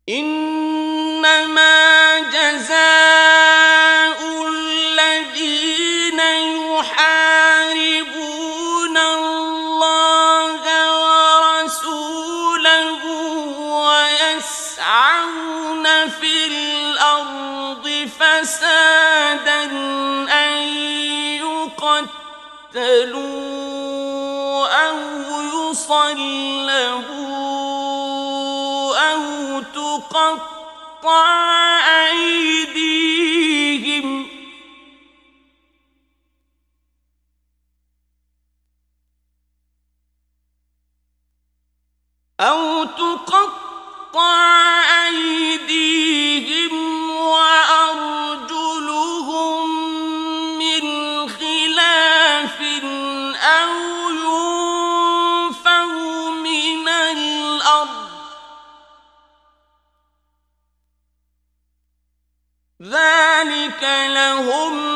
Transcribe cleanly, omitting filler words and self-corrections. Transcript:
إنما جزاء الذين يحاربون الله ورسوله ويسعون في الأرض فسادا أن يقتلوا أو يصلبوا أو تقطع أيديهم وأرجلهم من خلاف أو ينفوا من الأرض ذلك لهم